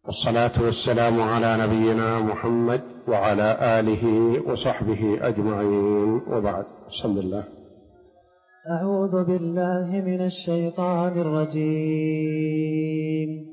والصلاة والسلام على نبينا محمد وعلى آله وصحبه أجمعين، وبعد. بسم الله. أعوذ بالله من الشيطان الرجيم.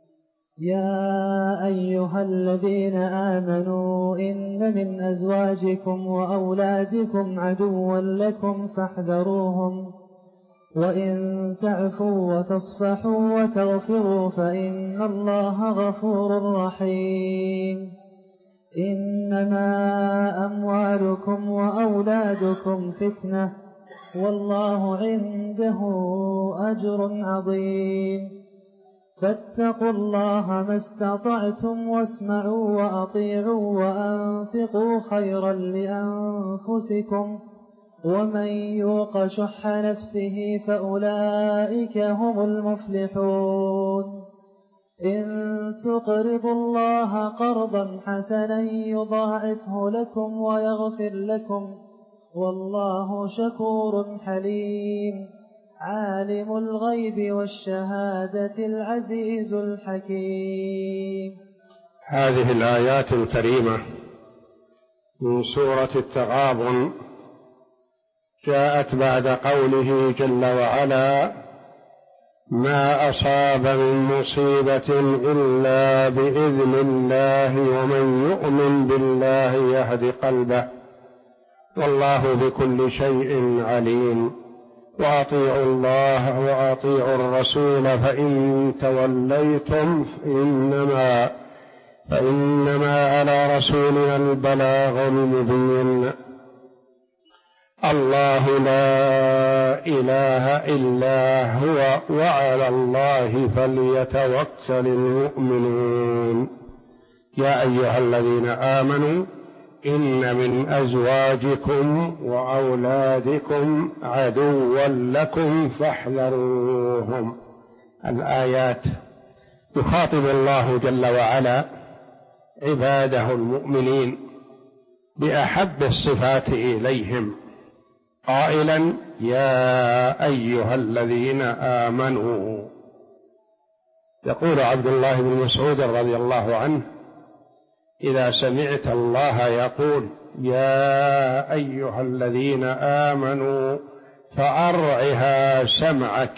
يا أيها الذين آمنوا إن من أزواجكم وأولادكم عدوا لكم فاحذروهم، وإن تعفوا وتصفحوا وتغفروا فإن الله غفور رحيم. إنما أموالكم وأولادكم فتنة والله عنده أجر عظيم. فاتقوا الله ما استطعتم واسمعوا وأطيعوا وأنفقوا خيرا لأنفسكم، ومن يوق شح نفسه فأولئك هم المفلحون. إن تقرضوا الله قرضا حسنا يضاعفه لكم ويغفر لكم، والله شكور حليم. عالم الغيب والشهادة العزيز الحكيم. هذه الآيات الكريمة من سورة التغابن جاءت بعد قوله جل وعلا: ما أصاب من مصيبة إلا بإذن الله ومن يؤمن بالله يهد قلبه والله بكل شيء عليم. وأطيعوا الله وأطيعوا الرسول فإن توليتم فإنما على رسولنا البلاغ المبين. الله لا إله إلا هو وعلى الله فليتوكل المؤمنون. يا أيها الذين آمنوا إن من أزواجكم وأولادكم عدوا لكم فاحذروهم. الآيات يخاطب الله جل وعلا عباده المؤمنين بأحب الصفات إليهم قائلا: يا أيها الذين آمنوا. يقول عبد الله بن مسعود رضي الله عنه: إذا سمعت الله يقول يا أيها الذين آمنوا فأرعها سمعك،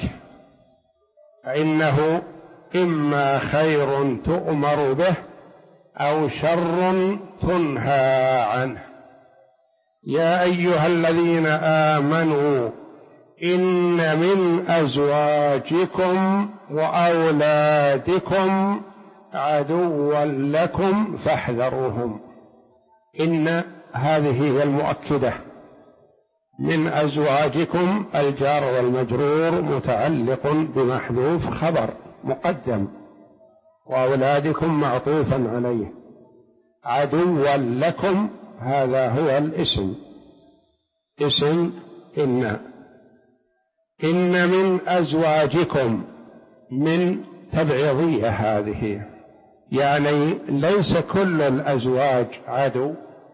فإنه إما خير تؤمر به أو شر تنهى عنه. يا أيها الذين آمنوا إن من أزواجكم وأولادكم عدوا لكم فاحذروهم. إن هذه هي المؤكدة. من أزواجكم الجار والمجرور متعلق بمحذوف خبر مقدم، وأولادكم معطوفا عليه. عدوا لكم هذا هو الاسم، اسم إن من أزواجكم، من تبعيضية هذه، يعني ليس كل الأزواج عدو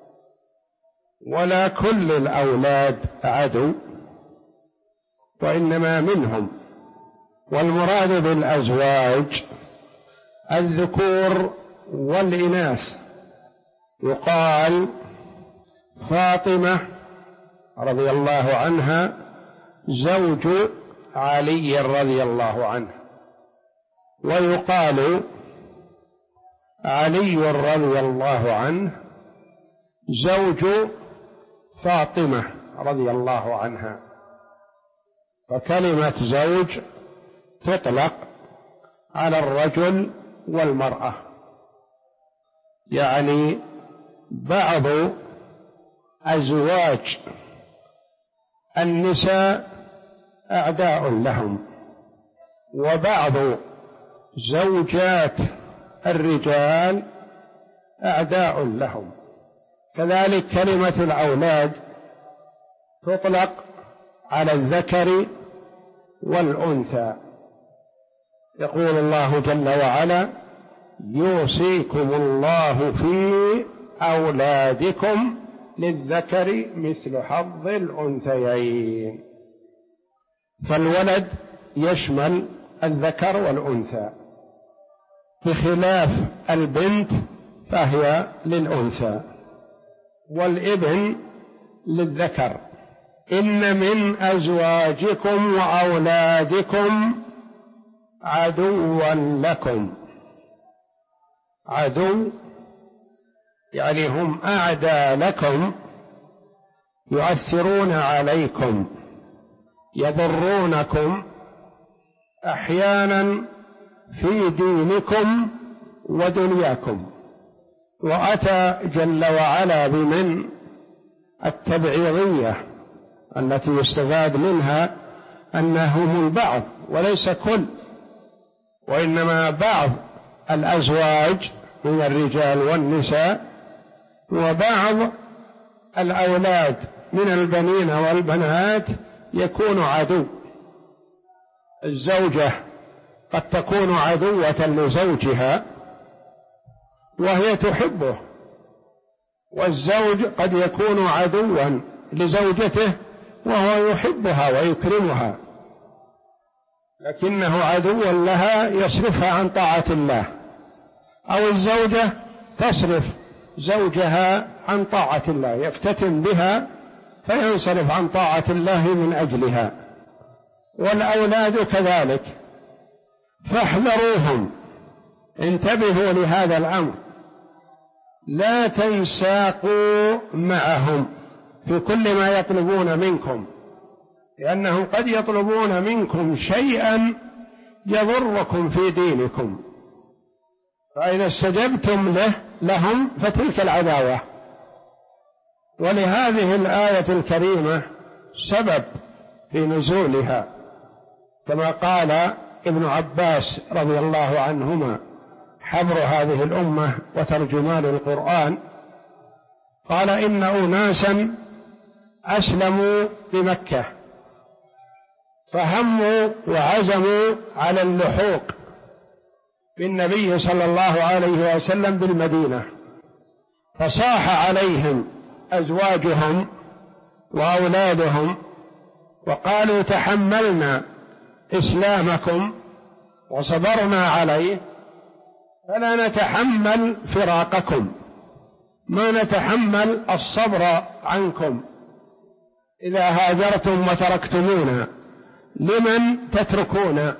ولا كل الأولاد عدو، وإنما منهم. والمراد بالأزواج الذكور والإناث. يقال فاطمة رضي الله عنها زوج علي رضي الله عنه، ويقال علي رضي الله عنه زوج فاطمة رضي الله عنها. فكلمة زوج تطلق على الرجل والمرأة، يعني بعض أزواج النساء أعداء لهم، وبعض زوجات الرجال أعداء لهم. كذلك كلمة الأولاد تطلق على الذكر والأنثى. يقول الله جل وعلا: يوصيكم الله في أولادكم للذكر مثل حظ الأنثيين. فالولد يشمل الذكر والأنثى، بخلاف البنت فهي للأنثى، والابن للذكر. إن من أزواجكم وأولادكم عدوا لكم. عدو يعني هم أعدى لكم، يؤثرون عليكم، يضرونكم أحيانا في دينكم ودنياكم. وأتى جل وعلا بمن التبعيضية التي يستفاد منها أنهم البعض وليس كل، وإنما بعض الأزواج من الرجال والنساء، وبعض الأولاد من البنين والبنات يكون عدو. الزوجة قد تكون عدوة لزوجها وهي تحبه، والزوج قد يكون عدوا لزوجته وهو يحبها ويكرمها، لكنه عدو لها يصرفها عن طاعة الله، أو الزوجة تصرف زوجها عن طاعة الله، يفتتن بها فينصرف عن طاعة الله من أجلها، والأولاد كذلك. فاحذروهم، انتبهوا لهذا الأمر، لا تنساقوا معهم في كل ما يطلبون منكم، لأنهم قد يطلبون منكم شيئا يضركم في دينكم، فإذا استجبتم لهم فتلك العداوة. ولهذه الآية الكريمة سبب في نزولها، كما قال ابن عباس رضي الله عنهما حبر هذه الأمة وترجمان القرآن، قال: إن أناسا أسلموا بمكة فهموا وعزموا على اللحوق بالنبي صلى الله عليه وسلم بالمدينة، فصاح عليهم أزواجهم وأولادهم وقالوا: تحملنا إسلامكم وصبرنا عليه، فلا نتحمل فراقكم، ما نتحمل الصبر عنكم إذا هاجرتم وتركتمونا، لمن تتركون؟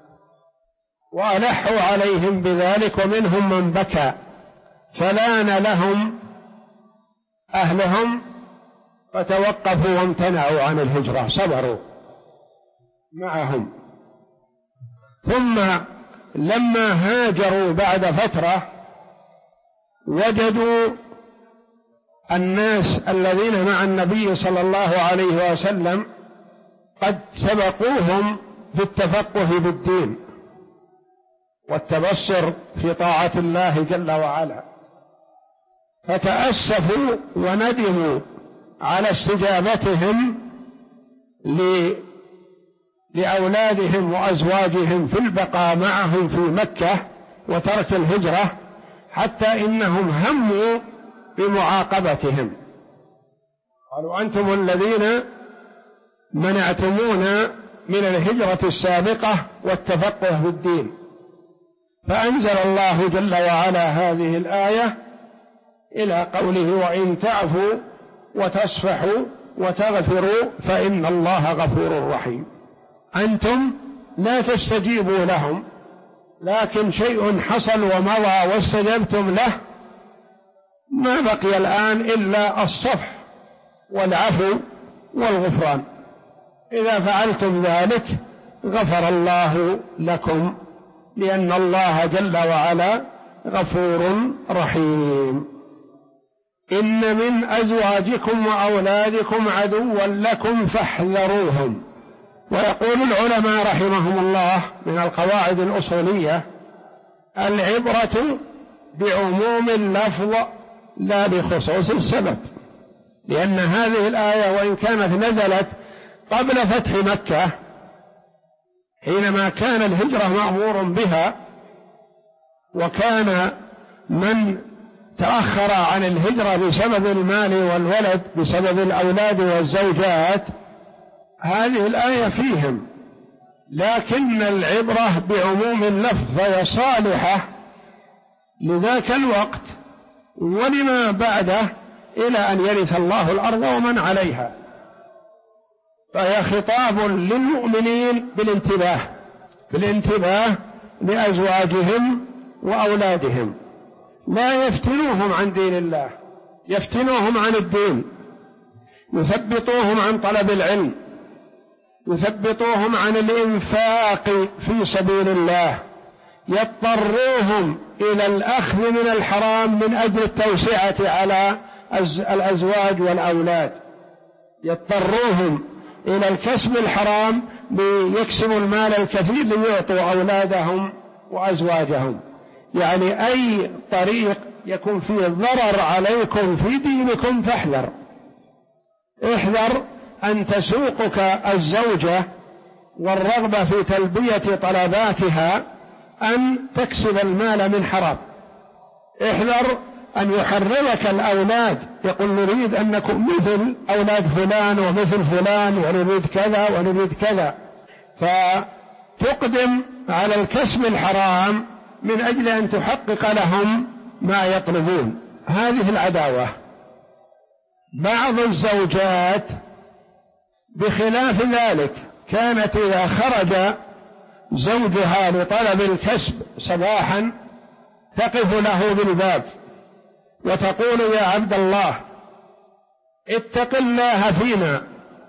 وألحوا عليهم بذلك، ومنهم من بكى، فلان لهم أهلهم فتوقفوا وامتنعوا عن الهجرة، صبروا معهم. ثم لما هاجروا بعد فترة وجدوا الناس الذين مع النبي صلى الله عليه وسلم قد سبقوهم في التفقه بالدين والتبصر في طاعة الله جل وعلا، فتأسفوا وندموا على استجابتهم لأولادهم وأزواجهم في البقاء معهم في مكة وترك الهجرة، حتى إنهم هموا بمعاقبتهم، قالوا: أنتم الذين منعتمونا من الهجرة السابقة والتفقه بالدين. فأنزل الله جل وعلا هذه الآية إلى قوله: وإن تعفوا وتصفحوا وتغفروا فإن الله غفور رحيم. أنتم لا تستجيبوا لهم، لكن شيء حصل ومضى واستجبتم له، ما بقي الآن إلا الصفح والعفو والغفران. إذا فعلتم ذلك غفر الله لكم، لأن الله جل وعلا غفور رحيم. إن من أزواجكم وأولادكم عدوا لكم فاحذروهم. ويقول العلماء رحمهم الله من القواعد الأصولية: العبرة بعموم اللفظ لا بخصوص السبب، لأن هذه الآية وإن كانت نزلت قبل فتح مكة حينما كان الهجرة مأمور بها، وكان من تأخر عن الهجرة بسبب المال والولد، بسبب الأولاد والزوجات، هذه الآية فيهم، لكن العبرة بعموم اللفظ، فهي صالحة لذاك الوقت ولما بعده إلى أن يرث الله الأرض ومن عليها. فهي خطاب للمؤمنين بالانتباه لأزواجهم وأولادهم، لا يفتنوهم عن دين الله، يفتنوهم عن الدين، يثبطوهم عن طلب العلم، يثبطوهم عن الإنفاق في سبيل الله، يضطروهم إلى الأخذ من الحرام من أجل التوسعة على الأزواج والأولاد، يضطروهم إلى الكسب الحرام ليكسبوا المال الكثير ليعطوا أولادهم وأزواجهم. يعني أي طريق يكون فيه ضرر عليكم في دينكم فاحذر، احذر أن تسوقك الزوجة والرغبة في تلبية طلباتها أن تكسب المال من حرام. احذر أن يحررك الأولاد، يقول نريد أن نكون مثل أولاد فلان ومثل فلان ونريد كذا ونريد كذا، فتقدم على الكسب الحرام من أجل أن تحقق لهم ما يطلبون. هذه العداوة. بعض الزوجات بخلاف ذلك كانت إذا خرج زوجها لطلب الكسب صباحا تقف له بالباب وتقول يا عبد الله اتق الله فينا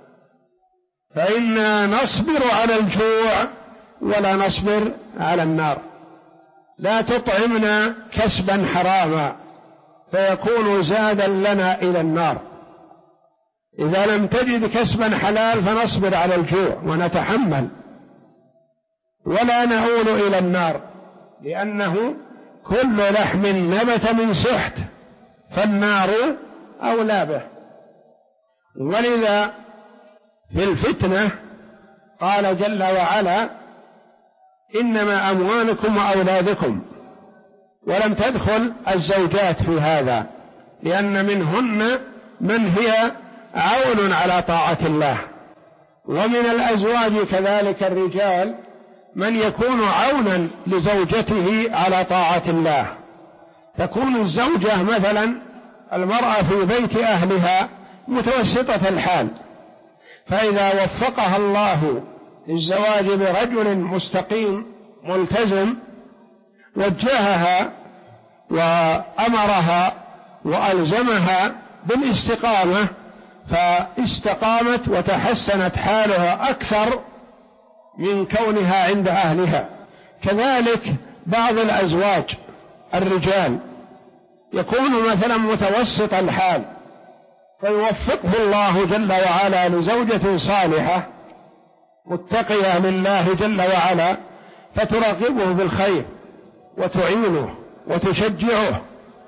فإنا نصبر على الجوع ولا نصبر على النار، لا تطعمنا كسبا حراما فيكون زادا لنا إلى النار. إذا لم تجد كسبا حلال فنصبر على الجوع ونتحمل ولا نؤول إلى النار، لأنه كل لحم نبت من سحت فالنار أولى به. ولذا في الفتنة قال جل وعلا إنما أموالكم وأولادكم، ولم تدخل الزوجات في هذا لأن منهن من هي عون على طاعة الله، ومن الأزواج كذلك الرجال من يكون عونا لزوجته على طاعة الله. تكون الزوجة مثلا المرأة في بيت أهلها متوسطة الحال، فإذا وفقها الله للزواج برجل مستقيم ملتزم وجهها وأمرها وألزمها بالاستقامة فاستقامت وتحسنت حالها أكثر من كونها عند أهلها. كذلك بعض الأزواج الرجال يكون مثلا متوسط الحال فيوفقه الله جل وعلا لزوجة صالحة متقية لله جل وعلا فتراقبه بالخير وتعينه وتشجعه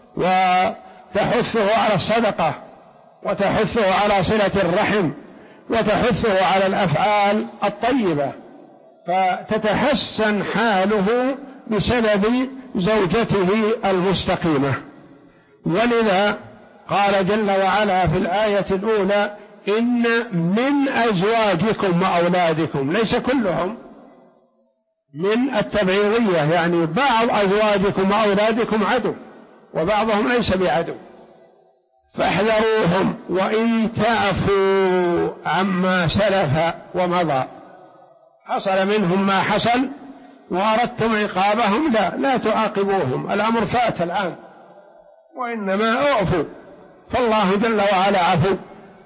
وتحثه على الصدقة وتحثه على صلة الرحم وتحثه على الأفعال الطيبة، فتتحسن حاله بسبب زوجته المستقيمة. ولذا قال جل وعلا في الآية الأولى إن من أزواجكم وأولادكم، ليس كلهم، من التبعيضية، يعني بعض أزواجكم وأولادكم عدو وبعضهم ليس بعدو فاحذروهم وإن تعفوا عما سلف ومضى، حصل منهم ما حصل وأردتم عقابهم لا تعاقبوهم، الأمر فات الآن، وإنما اعفوا فالله جل وعلا عفو.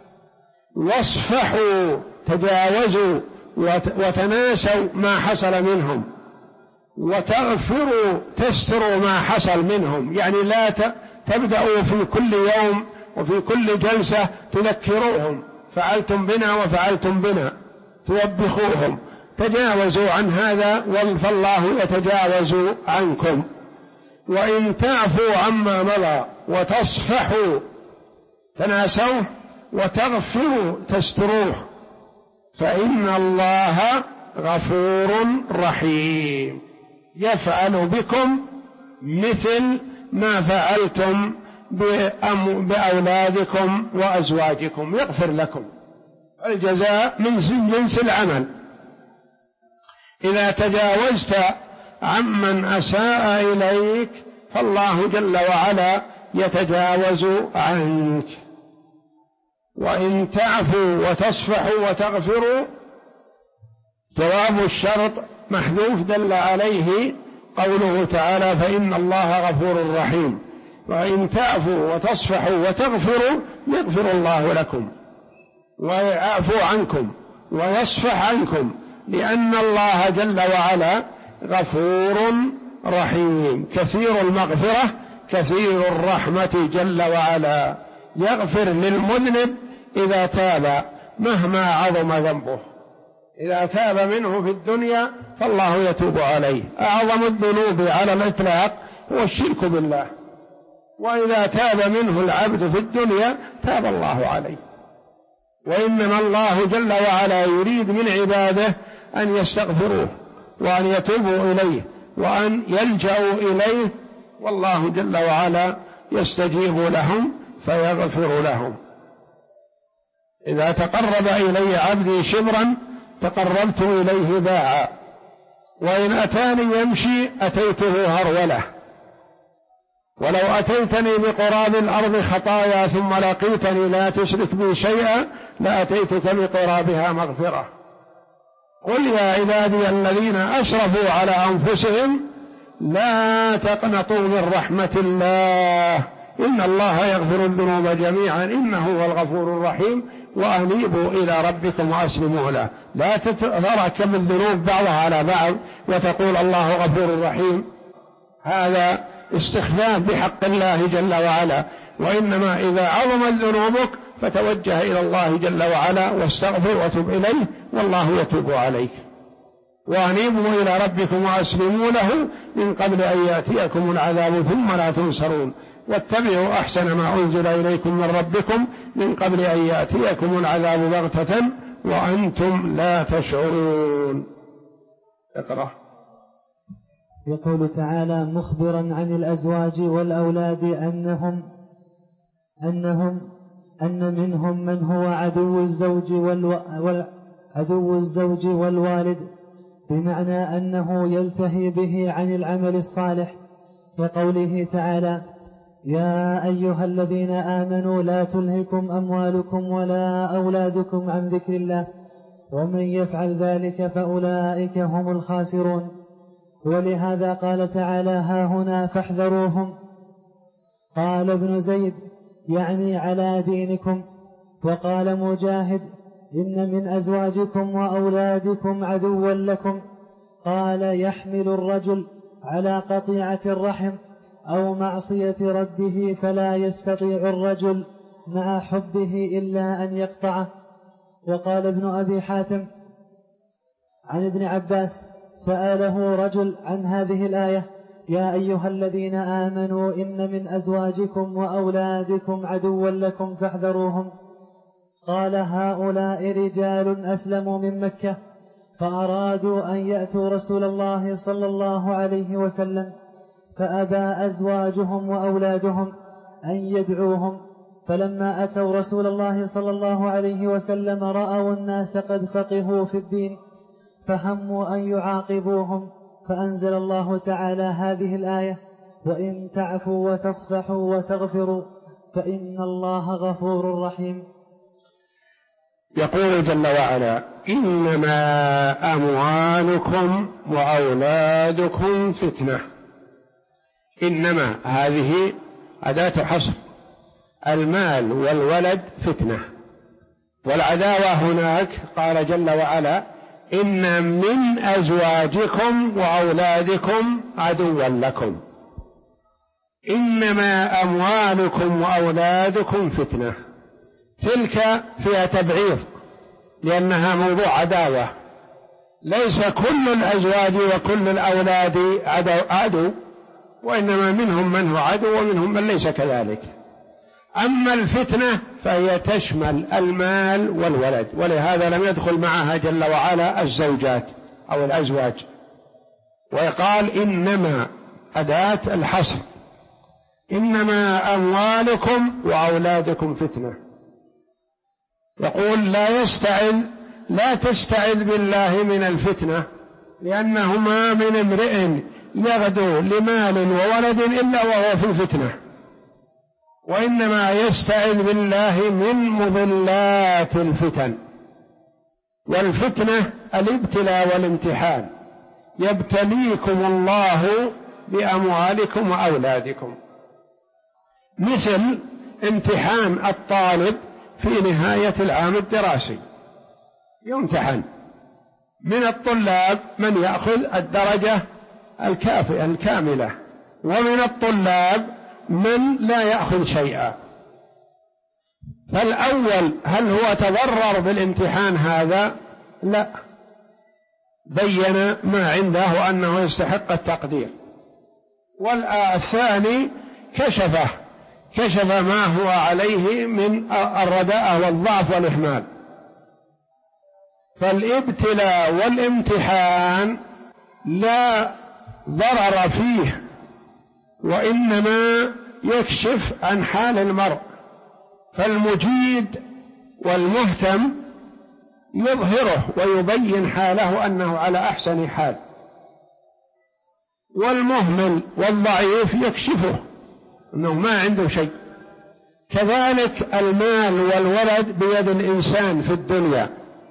واصفحوا، تجاوزوا وتناسوا ما حصل منهم، وتغفروا، تستروا ما حصل منهم، يعني لا تبدأوا في كل يوم وفي كل جلسة تذكروهم فعلتم بنا وفعلتم بنا، توبخوهم، تجاوزوا عن هذا فالله يتجاوز عنكم. وإن تعفوا عما مضى وتصفحوا، تناسوه، وتغفروا، تستروه، فإن الله غفور رحيم، يفعل بكم مثل ما فعلتم بأولادكم وأزواجكم، يغفر لكم، الجزاء من جنس العمل. إذا تجاوزت عمن أساء إليك فالله جل وعلا يتجاوز عنك. وإن تعفوا وتصفحوا وتغفروا، جواب الشرط محذوف دل عليه قوله تعالى فإن الله غفور رحيم. وإن تعفوا وتصفحوا وتغفروا يغفر الله لكم ويعفو عنكم ويصفح عنكم، لأن الله جل وعلا غفور رحيم كثير المغفرة كثير الرحمة جل وعلا، يغفر للمذنب إذا تاب مهما عظم ذنبه. إذا تاب منه في الدنيا فالله يتوب عليه. أعظم الذنوب على الإطلاق هو الشرك بالله، وإذا تاب منه العبد في الدنيا تاب الله عليه. وإنما الله جل وعلا يريد من عباده أن يستغفروه وأن يتوبوا إليه وأن يلجأوا إليه، والله جل وعلا يستجيب لهم فيغفر لهم. إذا تقرب إلي عبدي شبرا تقربت إليه باعا، وإن أتاني يمشي أتيته هرولة، ولو أتيتني بقراب الأرض خطايا ثم لقيتني لا تشرك بي شيئا لأتيتك بقرابها مغفرة. قل يا عبادي الذين أسرفوا على أنفسهم لا تقنطوا من رحمة الله إن الله يغفر الذنوب جميعا إنه هو الغفور الرحيم وأنيبوا إلى ربكم وأسلموا له. لا تتركب الذنوب بعضها على بعض وتقول الله غفور رحيم، هذا استخفاف بحق الله جل وعلا. وإنما إذا عظمت ذنوبك فتوجه إلى الله جل وعلا واستغفر وتب إليه والله يتوب عليك. وأنيبوا إلى ربكم وأسلموا له من قبل أن يأتيكم العذاب ثم لا تنصرون واتبعوا أحسن ما أنزل إليكم من ربكم من قبل أن يأتيكم العذاب بغتة وأنتم لا تشعرون. اقرأ. يقول تعالى مخبرا عن الأزواج والأولاد أن منهم من هو عدو الزوج والوالد، بمعنى أنه يلتهي به عن العمل الصالح، كقوله تعالى يا أيها الذين آمنوا لا تلهكم أموالكم ولا أولادكم عن ذكر الله ومن يفعل ذلك فأولئك هم الخاسرون. ولهذا قال تعالى ها هنا فاحذروهم. قال ابن زيد يعني على دينكم. وقال مجاهد إن من أزواجكم وأولادكم عدوا لكم. قال يحمل الرجل على قطيعة الرحم أو معصية ربه فلا يستطيع الرجل مع حبه إلا أن يقطعه. وقال ابن أبي حاتم عن ابن عباس سأله رجل عن هذه الآية يا أيها الذين آمنوا إن من أزواجكم وأولادكم عدوا لكم فاحذروهم. قال هؤلاء رجال أسلموا من مكة فأرادوا أن يأتوا رسول الله صلى الله عليه وسلم فأبى أزواجهم وأولادهم أن يدعوهم، فلما أتوا رسول الله صلى الله عليه وسلم رأوا الناس قد فقهوا في الدين فهموا أن يعاقبوهم، فأنزل الله تعالى هذه الآية وإن تعفوا وتصفحوا وتغفروا فإن الله غفور رحيم. يقول جل وعلا إنما أموالكم وأولادكم فتنة. إنما هذه أداة حصر، المال والولد فتنة، والعداوة هناك قال جل وعلا إن من أزواجكم وأولادكم عدوا لكم. إنما أموالكم وأولادكم فتنة، تلك فيها تبعيض لأنها موضوع عداوة، ليس كل الأزواج وكل الأولاد عدو، وإنما منهم من هو عدو ومنهم من ليس كذلك. أما الفتنة فهي تشمل المال والولد، ولهذا لم يدخل معها جل وعلا الزوجات أو الأزواج، ويقال إنما أداة الحصر، إنما أموالكم وأولادكم فتنة. يقول لا تستعذ بالله من الفتنة، لأنه ما من امرئ يغدو لمال وولد إلا وهو في الفتنة، وإنما يستعذ بالله من مضلات الفتن. والفتنة الابتلاء والامتحان، يبتليكم الله بأموالكم وأولادكم، مثل امتحان الطالب في نهاية العام الدراسي، يمتحن من الطلاب من يأخذ الدرجة الكافية الكاملة، ومن الطلاب من لا يأخذ شيئا. فالأول هل هو تضرر بالامتحان هذا؟ لا، بين ما عنده أنه يستحق التقدير. والثاني كشف ما هو عليه من الرداءة والضعف والإهمال. فالابتلاء والامتحان لا ضرر فيه، وإنما يكشف عن حال المرء، فالمجيد والمهتم يظهره ويبين حاله أنه على أحسن حال، والمهمل والضعيف يكشفه أنه ما عنده شيء. كذلك المال والولد بيد الإنسان في الدنيا،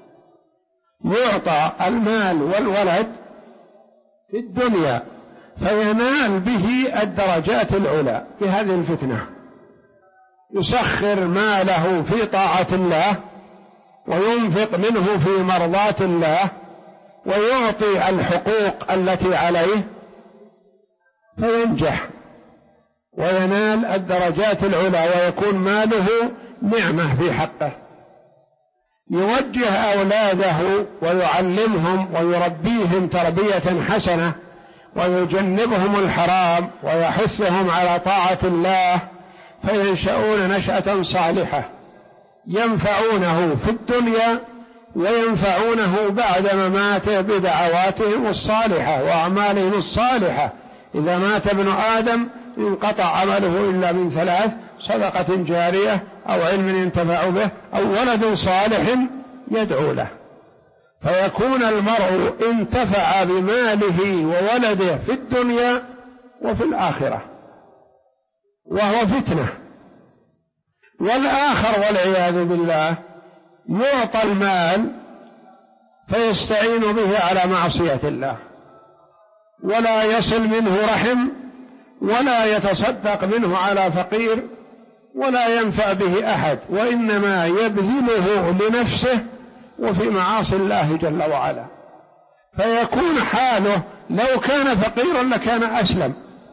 يعطى المال والولد في الدنيا فينال به الدرجات العلى بهذه الفتنة، يسخر ماله في طاعة الله وينفق منه في مرضاة الله ويعطي الحقوق التي عليه فينجح وينال الدرجات العلى ويكون ماله نعمة في حقه. يوجه أولاده ويعلمهم ويربيهم تربية حسنة ويجنبهم الحرام ويحثهم على طاعة الله، فينشأون نشأة صالحة ينفعونه في الدنيا وينفعونه بعد مماته بدعواتهم الصالحة وأعمالهم الصالحة. إذا مات ابن آدم انقطع عمله إلا من ثلاث: صدقة جارية أو علم ينتفع به أو ولد صالح يدعو له. فيكون المرء انتفع بماله وولده في الدنيا وفي الآخرة، وهو فتنة. والآخر والعياذ بالله يعطى المال فيستعين به على معصية الله، ولا يصل منه رحم، ولا يتصدق منه على فقير، ولا ينفع به أحد، وإنما يبذله لنفسه وفي معاصي الله جل وعلا. فيكون حاله لو كان فقيرا لكان أسلم،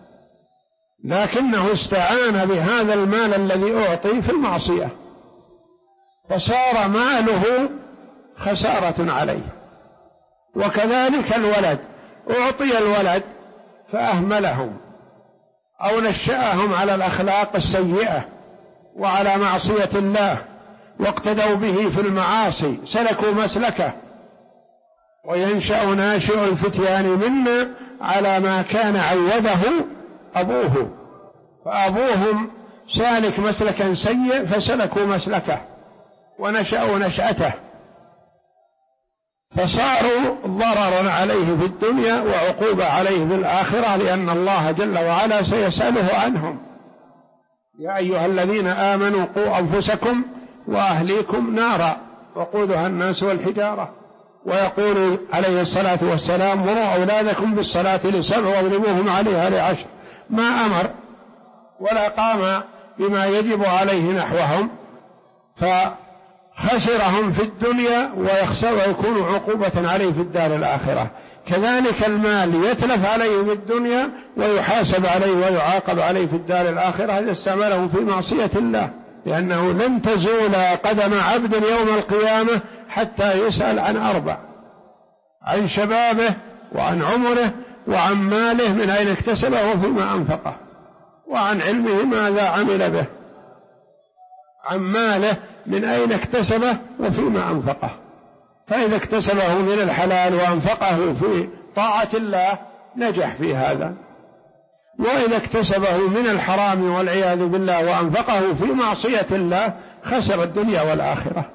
لكنه استعان بهذا المال الذي أعطي في المعصية، فصار ماله خسارة عليه. وكذلك الولد، أعطي الولد فأهملهم أو نشأهم على الأخلاق السيئة وعلى معصية الله واقتدوا به في المعاصي، سلكوا مسلكه، وينشأ ناشئ الفتيان منا على ما كان عوده أبوه، فأبوهم سالك مسلكا سيء فسلكوا مسلكه ونشأوا نشأته، فصاروا ضررا عليه في الدنيا وعقوبة عليه في الآخرة، لأن الله جل وعلا سيسأله عنهم. يا أيها الذين آمنوا قوا أنفسكم وأهليكم نارا وقودها الناس والحجارة. ويقول عليه الصلاة والسلام: مروا أولادكم بالصلاة ل7 واضربوهم عليها ل10. ما أمر ولا قام بما يجب عليه نحوهم، فخسرهم في الدنيا ويخسر ويكون عقوبة عليه في الدار الآخرة. كذلك المال يتلف عليه في الدنيا ويحاسب عليه ويعاقب عليه في الدار الآخرة إذا استعمله في معصية الله، لأنه لن تزول قدم عبد يوم القيامة حتى يسأل عن 4: عن شبابه وعن عمره وعن ماله من أين اكتسبه وفيما أنفقه، وعن علمه ماذا عمل به، عن ماله من أين اكتسبه وفيما أنفقه. فإذا اكتسبه من الحلال وأنفقه في طاعة الله نجح في هذا، وإذا اكتسبه من الحرام والعياذ بالله وأنفقه في معصية الله خسر الدنيا والآخرة.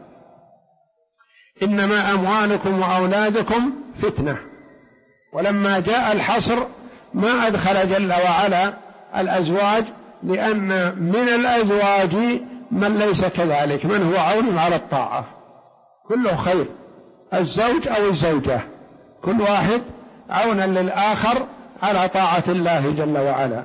إنما أموالكم وأولادكم فتنة. ولما جاء الحصر ما أدخل جل وعلا الأزواج، لأن من الأزواج من ليس كذلك، من هو عون على الطاعة، كله خير، الزوج أو الزوجة كل واحد عونا للآخر على طاعة الله جل وعلا.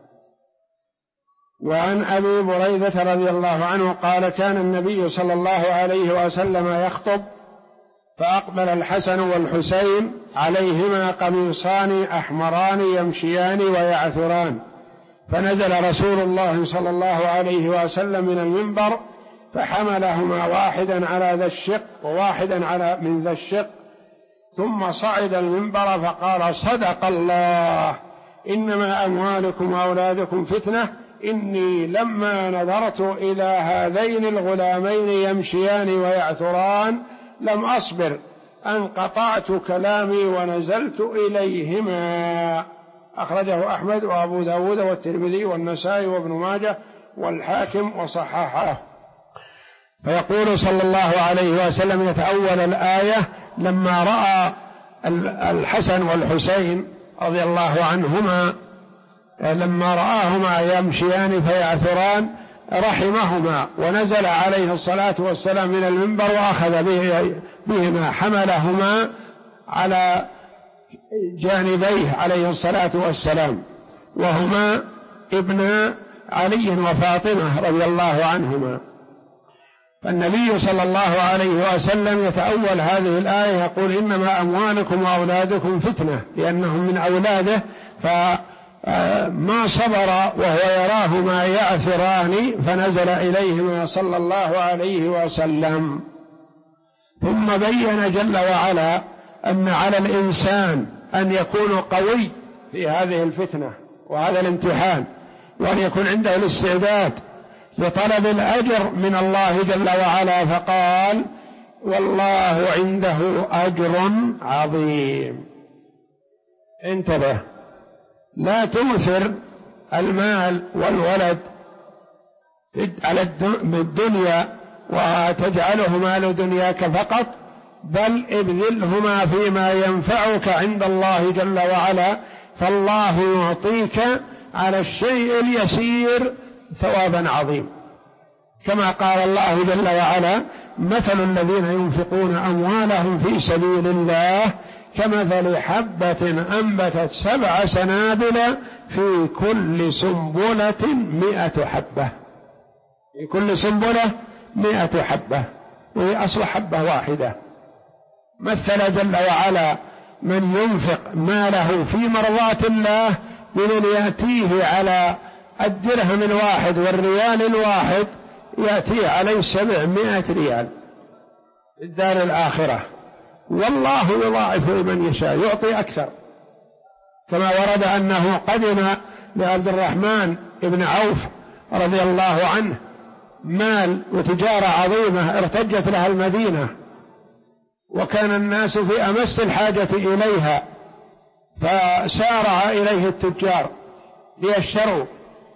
وعن أبي بريدة رضي الله عنه قال: كان النبي صلى الله عليه وسلم يخطب فأقبل الحسن والحسين عليهما قميصان أحمران يمشيان ويعثران، فنزل رسول الله صلى الله عليه وسلم من المنبر فحملهما واحدا على ذا الشق وواحدا على من ذا الشق، ثم صعد المنبر فقال: صدق الله، إنما أموالكم وأولادكم فتنة، إني لما نظرت إلى هذين الغلامين يمشيان ويعثران لم أصبر أن قطعت كلامي ونزلت إليهما. أخرجه أحمد وأبو داود والترمذي والنسائي وابن ماجه والحاكم وصححه. فيقول صلى الله عليه وسلم يتأول الآية لما رأى الحسن والحسين رضي الله عنهما، لما رآهما يمشيان فيعثران رحمهما، ونزل عليه الصلاة والسلام من المنبر وأخذ بهما، حملهما على جانبيه عليه الصلاة والسلام، وهما ابن علي وفاطمة رضي الله عنهما. فالنبي صلى الله عليه وسلم يتأول هذه الآية يقول: إنما أموالكم وأولادكم فتنة، لأنهم من أولاده، فما صبر وهو يراهما يعثران فنزل إليهما صلى الله عليه وسلم. ثم بين جل وعلا أن على الإنسان أن يكون قوي في هذه الفتنة وهذا الامتحان، وأن يكون عنده الاستعداد لطلب الأجر من الله جل وعلا، فقال: والله عنده أجر عظيم. انتبه، لا تؤثر المال والولد على الدنيا وتجعله مال دنياك فقط، بل ابذلهما فيما ينفعك عند الله جل وعلا، فالله يعطيك على الشيء اليسير ثوابا عظيم، كما قال الله جل وعلا: مثل الذين ينفقون أموالهم في سبيل الله كمثل حبة أنبتت 7 سنابل في كل سنبلة 100 حبة، في كل سنبلة 100 حبة، وهي أصل حبة واحدة. مثل جل وعلا من ينفق ماله في مرضاة الله بمن يأتيه على الدرهم الواحد والريال الواحد يأتيه عليه 700 ريال في الدار الآخرة، والله يضاعف لمن يشاء، يعطي أكثر. كما ورد أنه قدم لعبد الرحمن بن عوف رضي الله عنه مال وتجارة عظيمة ارتجت لها المدينة، وكان الناس في أمس الحاجة إليها، فسارع إليه التجار ليشتروا،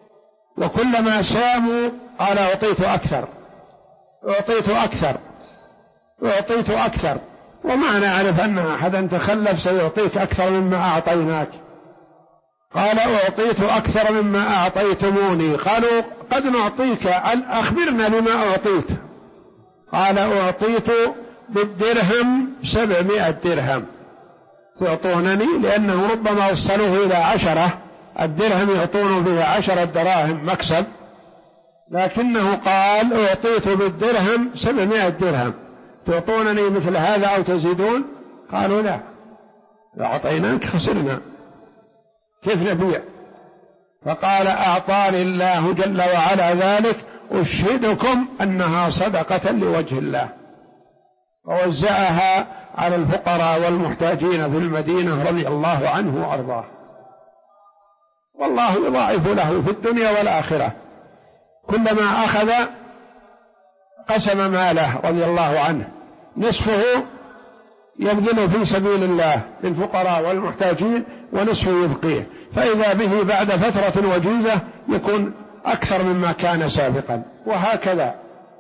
وكلما ساموا قال: أعطيت أكثر، أعطيت أكثر، أعطيت أكثر، وما نعرف أن أحدا تخلف سيعطيك أكثر مما أعطيناك. قال: أعطيت أكثر مما أعطيتموني. قالوا: قد نعطيك، أخبرنا بما أعطيت. قال: أعطيت بالدرهم 700 درهم تعطونني، لأنه ربما وصلوه إلى 10 الدرهم يعطون به 10 دراهم مكسب، لكنه قال: أعطيت بالدرهم 700 درهم تعطونني مثل هذا أو تزيدون؟ قالوا: لا، أعطيناك خسرنا، كيف نبيع؟ فقال: أعطاني الله جل وعلا ذلك، أشهدكم أنها صدقة لوجه الله، ووزعها على الفقراء والمحتاجين في المدينة رضي الله عنه وأرضاه، والله يضاعف له في الدنيا والآخرة. كلما أخذ قسم ماله رضي الله عنه، نصفه يبذله في سبيل الله للفقراء والمحتاجين، ونصفه يبقيه، فإذا به بعد فترة وجيزة يكون أكثر مما كان سابقا، وهكذا،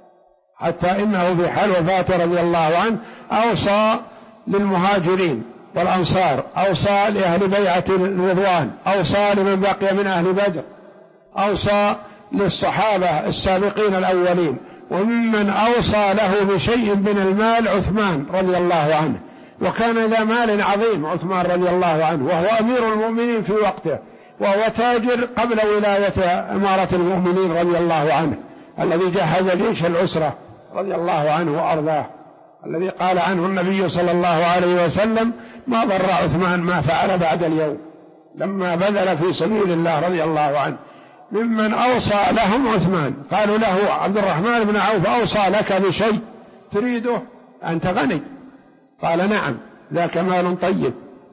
حتى إنه في حال وفاته رضي الله عنه أوصى للمهاجرين والأنصار، أوصى لأهل بيعة الرضوان، أوصى لمن بقي من أهل بدر، أوصى للصحابة السابقين الأولين. وممن أوصى له بشيء من المال عثمان رضي الله عنه، وكان ذا مال عظيم عثمان رضي الله عنه، وهو أمير المؤمنين في وقته، وهو تاجر قبل ولاية إمارة المؤمنين رضي الله عنه، الذي جهز جيش العسرة رضي الله عنه وأرضاه، الذي قال عنه النبي صلى الله عليه وسلم: ما ضر عثمان ما فعل بعد اليوم، لما بذل في سبيل الله رضي الله عنه. ممن أوصى لهم عثمان، قالوا له: عبد الرحمن بن عوف أوصى لك بشيء تريده؟ أنت غني. قال: نعم، ذاك مال طيب،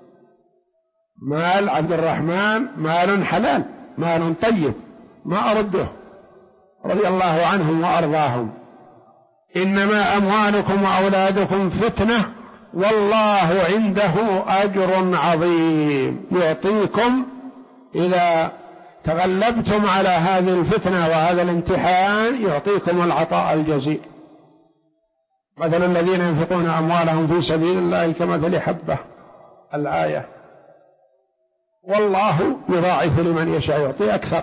مال عبد الرحمن مال حلال، مال طيب، ما أرده، رضي الله عنهم وأرضاهم. إنما أموالكم وأولادكم فتنة والله عنده أجر عظيم، يعطيكم إذا تغلبتم على هذه الفتنة وهذا الامتحان، يعطيكم العطاء الجزيل. مثل الذين ينفقون أموالهم في سبيل الله كمثل حبة، الآية. والله يضاعف لمن يشاء، يعطي أكثر.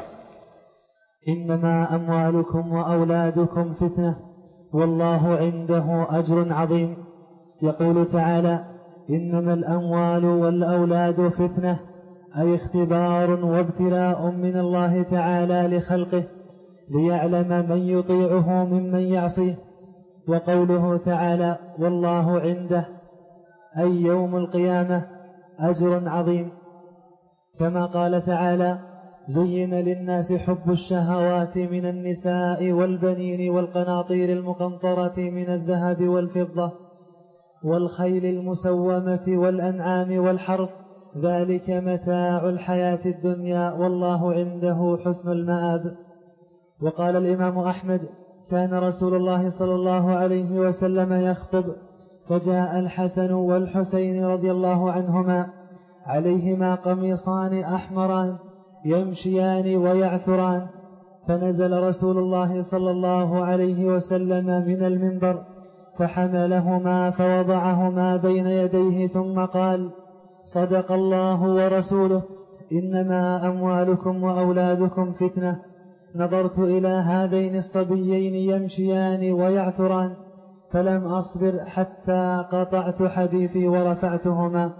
إنما أموالكم وأولادكم فتنة والله عنده أجر عظيم. يقول تعالى: إنما الأموال والأولاد فتنة، أي اختبار وابتلاء من الله تعالى لخلقه ليعلم من يطيعه ممن يعصيه. وقوله تعالى: والله عنده، أي يوم القيامة، أجر عظيم. كما قال تعالى: زين للناس حب الشهوات من النساء والبنين والقناطير المقنطرة من الذهب والفضة والخيل المسومة والأنعام والحرث، ذلك متاع الحياة الدنيا والله عنده حسن المآب. وقال الإمام أحمد: كان رسول الله صلى الله عليه وسلم يخطب، فجاء الحسن والحسين رضي الله عنهما عليهما قميصان أحمران يمشيان ويعثران، فنزل رسول الله صلى الله عليه وسلم من المنبر فحملهما فوضعهما بين يديه ثم قال: صدق الله ورسوله، إنما أموالكم وأولادكم فتنة. نظرت إلى هذين الصبيين يمشيان ويعثران فلم أصبر حتى قطعت حديثي ورفعتهما.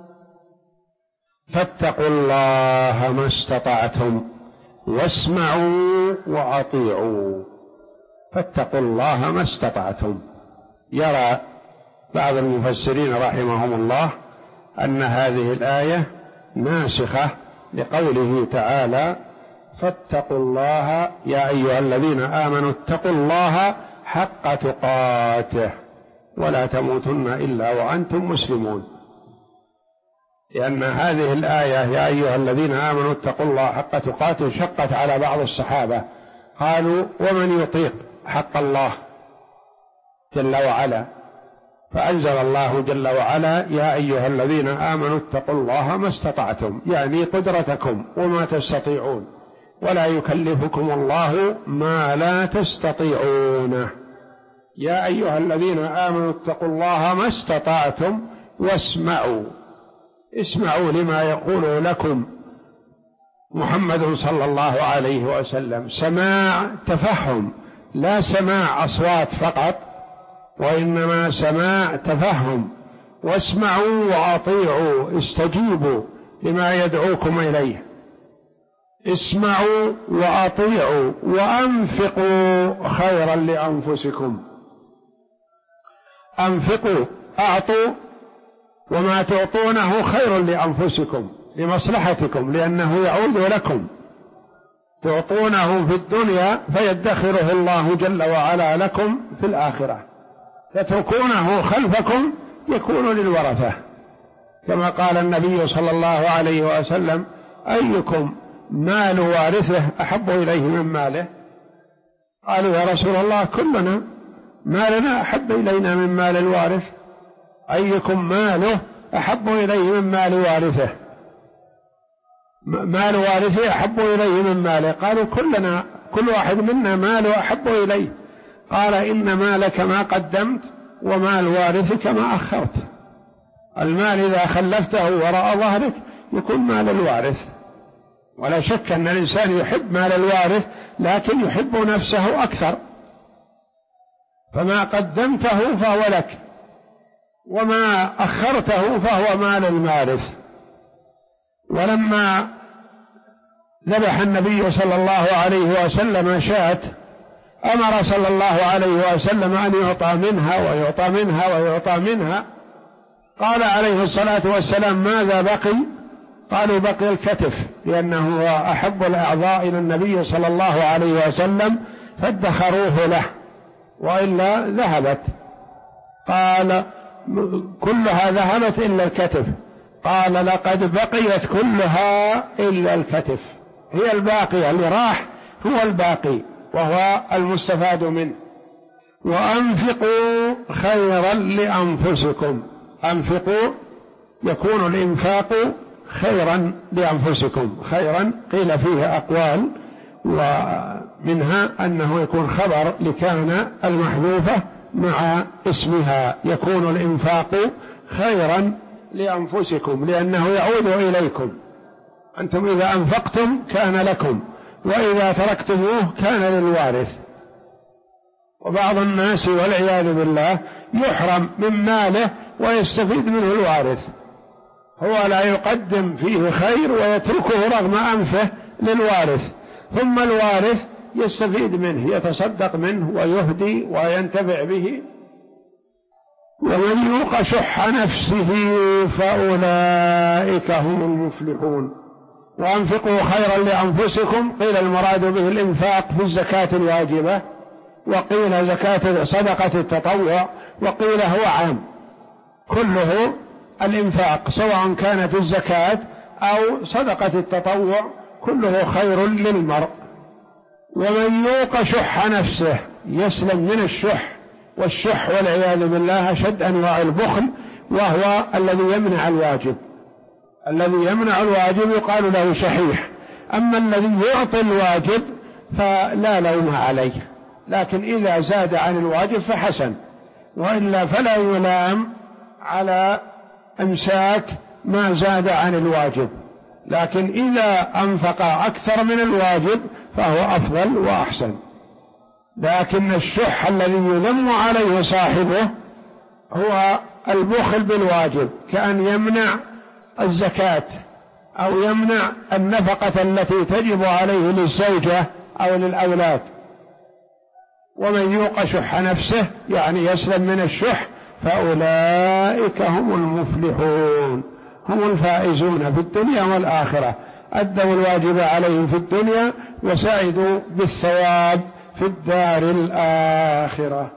فاتقوا الله ما استطعتم واسمعوا وأطيعوا. فاتقوا الله ما استطعتم. يرى بعض المفسرين رحمهم الله أن هذه الآية ناسخة لقوله تعالى: فاتقوا الله يا أيها الذين آمنوا اتقوا الله حق تقاته ولا تموتن إلا وأنتم مسلمون. لأن هذه الآية يا أيها الذين آمنوا اتقوا الله حق تقاته شقت على بعض الصحابة، قالوا: ومن يطيق حق الله جل وعلا؟ فأنزل الله جل وعلا: يا أيها الذين آمنوا اتقوا الله ما استطعتم، يعني قدرتكم وما تستطيعون، ولا يكلفكم الله ما لا تستطيعونه. يا أيها الذين آمنوا اتقوا الله ما استطعتم واسمعوا. اسمعوا لما يقول لكم محمد صلى الله عليه وسلم، سماع تفهم، لا سماع أصوات فقط، وإنما سماع تفهم. واسمعوا وأطيعوا، استجيبوا لما يدعوكم إليه. اسمعوا وأطيعوا وأنفقوا خيرا لأنفسكم. أنفقوا، أعطوا، وما تعطونه خير لأنفسكم لمصلحتكم، لأنه يعود لكم. تعطونه في الدنيا فيدخره الله جل وعلا لكم في الآخرة، تتركونه خلفكم يكون للورثة، كما قال النبي صلى الله عليه وسلم: أيكم مال وارثه أحب إليه من ماله؟ قالوا: يا رسول الله كلنا مالنا أحب إلينا من مال الوارث. أيكم ماله أحب إليه من مال وارثه؟ مال وارثه أحب إليه من ماله. قالوا: كلنا، كل واحد منا ماله أحب إليه. قال: إن مالك ما قدمت ومال وارثك ما أخرت. المال إذا خلفته وراء ظهرك يكون مال الوارث، ولا شك أن الإنسان يحب مال الوارث لكن يحب نفسه أكثر، فما قدمته فهو لك وما أخرته فهو مال الوارث. ولما ذبح النبي صلى الله عليه وسلم شاة أمر صلى الله عليه وسلم أن يعطى منها ويعطى منها ويعطى منها، قال عليه الصلاة والسلام ماذا بقي؟ قالوا بقي الكتف، لأنه هو أحب الأعضاء إلى النبي صلى الله عليه وسلم فادخروه له وإلا ذهبت. قال كلها ذهبت إلا الكتف، قال لقد بقيت كلها إلا الكتف، هي الباقية، اللي راح هو الباقي وهو المستفاد منه. وأنفقوا خيرا لأنفسكم، أنفقوا يكون الإنفاق خيرا لأنفسكم، خيرا قيل فيه أقوال، ومنها أنه يكون خبر لكان المحذوفة مع اسمها، يكون الإنفاق خيرا لأنفسكم لأنه يعود إليكم، أنتم إذا أنفقتم كان لكم وإذا تركتموه كان للوارث. وبعض الناس والعياذ بالله يحرم من ماله ويستفيد منه الوارث، هو لا يقدم فيه خير ويتركه رغم أنفه للوارث، ثم الوارث يستفيد منه، يتصدق منه ويهدي وينتفع به. ومن يوق شح نفسه فأولئك هم المفلحون. وأنفقوا خيرا لأنفسكم، قيل المراد به الإنفاق في الزكاة الواجبة، وقيل زكاة صدقة التطوع، وقيل هو عام كله الإنفاق سواء كانت الزكاة أو صدقة التطوع كله خير للمرء. ومن يوق شح نفسه يسلم من الشح، والشح والعياذ بالله أشد أنواع البخل، وهو الذي يمنع الواجب، الذي يمنع الواجب يقال له شحيح. أما الذي يعطي الواجب فلا لوم عليه، لكن إذا زاد عن الواجب فحسن، وإلا فلا يلام على إمساك ما زاد عن الواجب، لكن إذا أنفق أكثر من الواجب فهو أفضل وأحسن. لكن الشح الذي يذم عليه صاحبه هو البخل بالواجب، كأن يمنع الزكاة أو يمنع النفقة التي تجب عليه للزوجة أو للأولاد. ومن يوق شح نفسه يعني يسلم من الشح فأولئك هم المفلحون، هم الفائزون في الدنيا والآخرة، أدوا الواجب عليهم في الدنيا وسعدوا بالثواب في الدار الآخرة.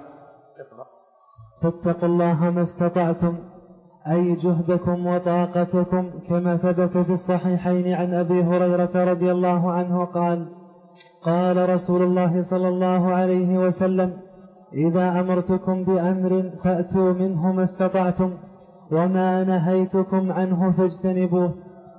فاتقوا الله ما استطعتم، أي جهدكم وطاقتكم، كما ثبت في الصحيحين عن أبي هريرة رضي الله عنه قال: قال رسول الله صلى الله عليه وسلم: إذا أمرتكم بأمر فأتوا منه ما استطعتم، وما نهيتكم عنه فاجتنبوه.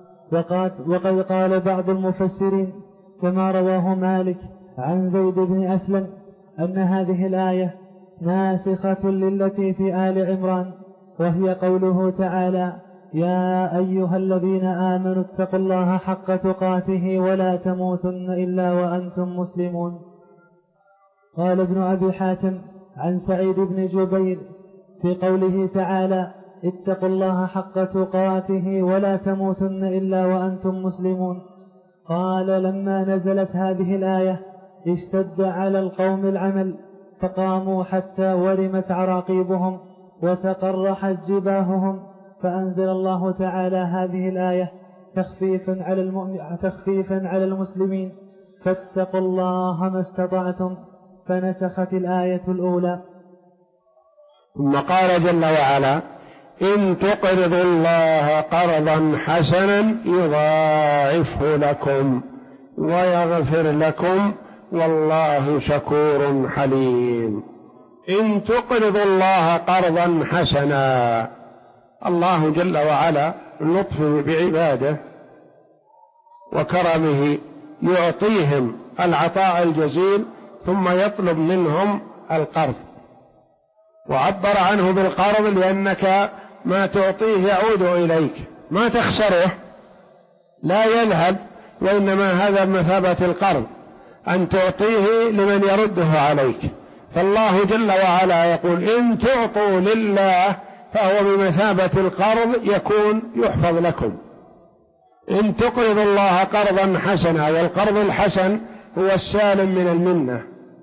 وقد قال بعض المفسرين كما رواه مالك عن زيد بن أسلم أن هذه الآية ناسخة للتي في آل عمران، وهي قوله تعالى: يا أيها الذين آمنوا اتقوا الله حق تقاته ولا تموتن إلا وأنتم مسلمون. قال ابن أبي حاتم عن سعيد بن جبير في قوله تعالى: اتقوا الله حق تقاته ولا تموتن إلا وأنتم مسلمون، قال: لما نزلت هذه الآية اشتد على القوم العمل، فقاموا حتى ورمت عراقيبهم وتقرحت جباههم، فأنزل الله تعالى هذه الآية تخفيفا على المسلمين: فاتقوا الله ما استطعتم، فنسخت الآية الأولى. ثم قال جل وعلا: إن تقرضوا الله قرضا حسنا يضاعفه لكم ويغفر لكم والله شكور حليم. إن تقرضوا الله قرضا حسنا، الله جل وعلا لطفه بعباده وكرمه يعطيهم العطاء الجزيل ثم يطلب منهم القرض، وعبر عنه بالقرض لأنك ما تعطيه يعود إليك، ما تخسره، لا يذهب، وإنما هذا بمثابة القرض، أن تعطيه لمن يرده عليك. فالله جل وعلا يقول إن تعطوا لله فهو بمثابة القرض يكون يحفظ لكم. إن تقرضوا الله قرضا حسنا، والقرض الحسن هو السالم من المنة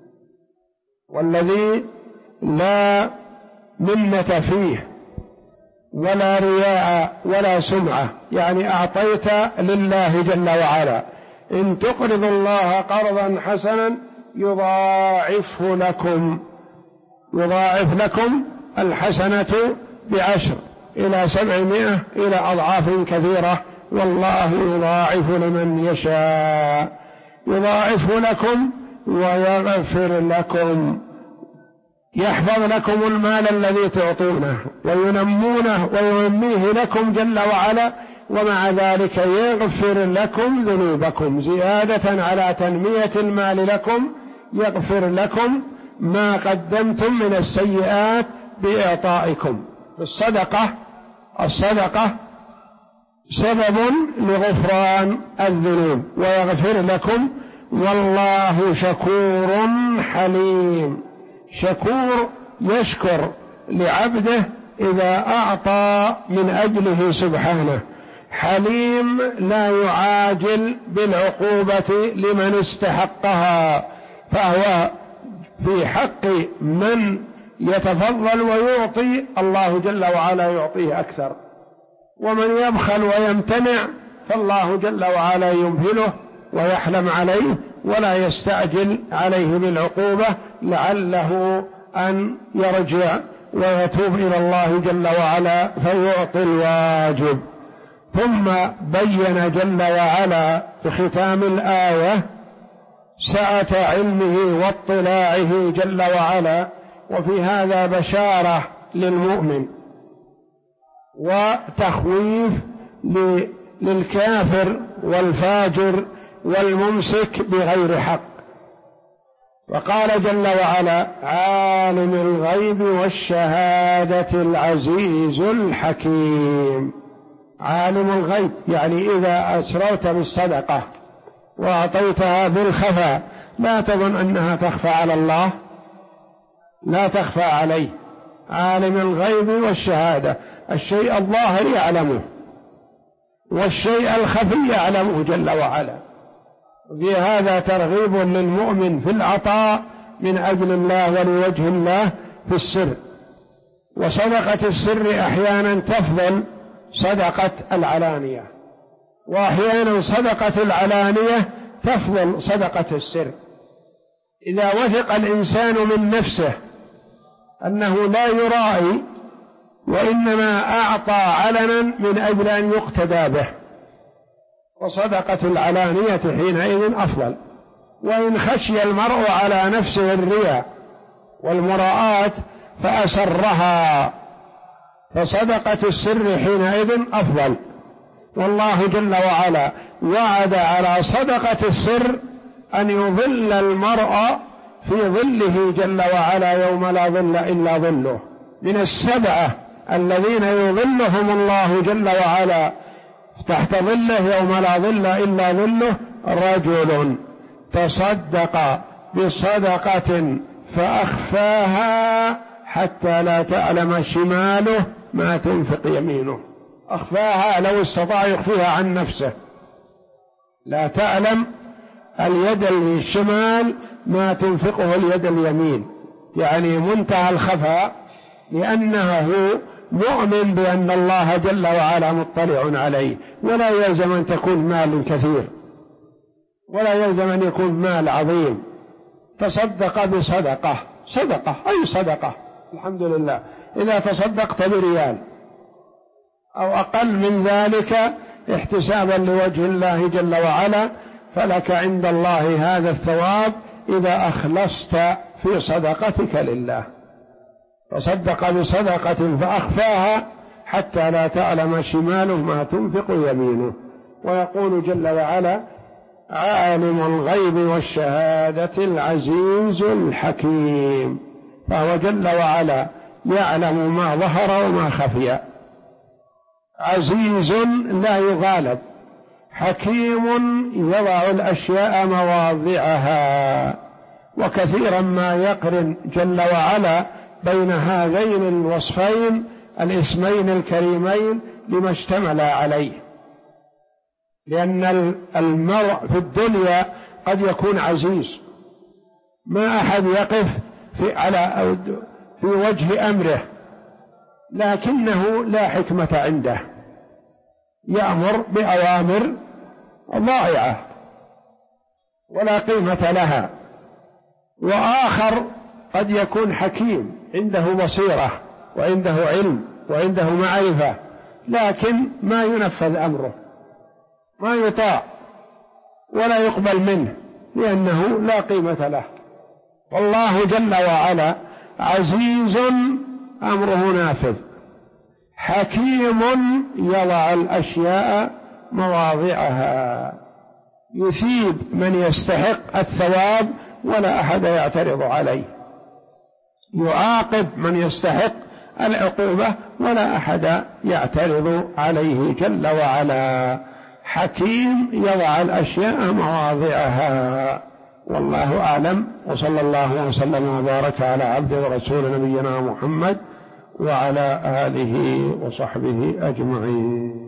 والذي لا منة فيه ولا رياء ولا سمعة، يعني أعطيت لله جل وعلا. إن تقرضوا الله قرضا حسنا يضاعفه لكم، يضاعف لكم الحسنة ب10 إلى 700 إلى أضعاف كثيرة، والله يضاعف لمن يشاء، يضاعف لكم ويغفر لكم، يحفظ لكم المال الذي تعطونه وينمونه وينميه لكم جل وعلا، ومع ذلك يغفر لكم ذنوبكم زيادة على تنمية المال لكم، يغفر لكم ما قدمتم من السيئات بإعطائكم. الصدقة سبب لغفران الذنوب ويغفر لكم، والله شكور حليم. شكور يشكر لعبده إذا أعطى من أجله سبحانه، حليم لا يعاجل بالعقوبة لمن استحقها، فهو في حق من يتفضل ويعطي الله جل وعلا يعطيه أكثر، ومن يبخل ويمتنع فالله جل وعلا يمهله ويحلم عليه ولا يستعجل عليه بالعقوبة، لعله أن يرجع ويتوب إلى الله جل وعلا فيعطي الواجب. ثم بين جل وعلا في ختام الآية سعة علمه واطلاعه جل وعلا، وفي هذا بشارة للمؤمن وتخويف للكافر والفاجر والممسك بغير حق. وقال جل وعلا عالم الغيب والشهادة العزيز الحكيم. عالم الغيب يعني إذا أسررت بالصدقة وأعطيتها بالخفاء لا تظن أنها تخفى على الله، لا تخفى عليه. عالم الغيب والشهادة، الشيء الظاهر يعلمه والشيء الخفي يعلمه جل وعلا. في هذا ترغيب للمؤمن في العطاء من أجل الله ولوجه الله في السر. وصدقة السر أحيانا تفضل صدقة العلانية، وأحيانا صدقة العلانية تفضل صدقة السر. إذا وثق الإنسان من نفسه أنه لا يرائي وإنما أعطى علنا من أجل أن يقتدى به، وصدقة العلانية حينئذ أفضل. وإن خشي المرء على نفسه الرياء والمراءات فأسرها فصدقة السر حينئذ أفضل. والله جل وعلا وعد على صدقة السر أن يظل المرء في ظله جل وعلا يوم لا ظل إلا ظله. من السبعة الذين يظلهم الله جل وعلا تحت ظله يوم لا ظل إلا ظله رجل تصدق بصدقة فأخفاها حتى لا تعلم شماله ما تنفق يمينه. أخفاها لو استطاع يخفيها عن نفسه، لا تعلم اليد الشمال ما تنفقه اليد اليمين، يعني منتهى الخفاء، لأنه مؤمن بأن الله جل وعلا مطلع عليه. ولا يلزم أن تكون مال كثير، ولا يلزم أن يكون مال عظيم. تصدق بصدقة، صدقة أي صدقة، الحمد لله. إذا تصدقت بريال أو أقل من ذلك احتسابا لوجه الله جل وعلا فلك عند الله هذا الثواب إذا أخلصت في صدقتك لله. تصدق بصدقة فأخفاها حتى لا تعلم شماله ما تنفق يمينه. ويقول جل وعلا عالم الغيب والشهادة العزيز الحكيم، فهو جل وعلا يعلم ما ظهر وما خفي، عزيز لا يغالب، حكيم يضع الأشياء مواضعها. وكثيرا ما يقرن جل وعلا بين هذين الوصفين الاسمين الكريمين لما اشتمل عليه، لأن المرء في قد يكون عزيز، ما أحد يقف في وجه أمره، لكنه لا حكمة عنده، يأمر بأوامر ضائعة ولا قيمة لها. وآخر قد يكون حكيم، عنده بصيرة وعنده علم وعنده معرفة، لكن ما ينفذ أمره، ما يطاع ولا يقبل منه لأنه لا قيمة له. والله جل وعلا عزيز أمره نافذ، حكيم يضع الأشياء مواضعها، يثيب من يستحق الثواب ولا أحد يعترض عليه، يعاقب من يستحق العقوبة ولا أحد يعترض عليه جل وعلا. حكيم يضع الأشياء مواضعها. والله أعلم، وصلى الله وسلم وبارك على عبده ورسول نبينا محمد وعلى آله وصحبه أجمعين.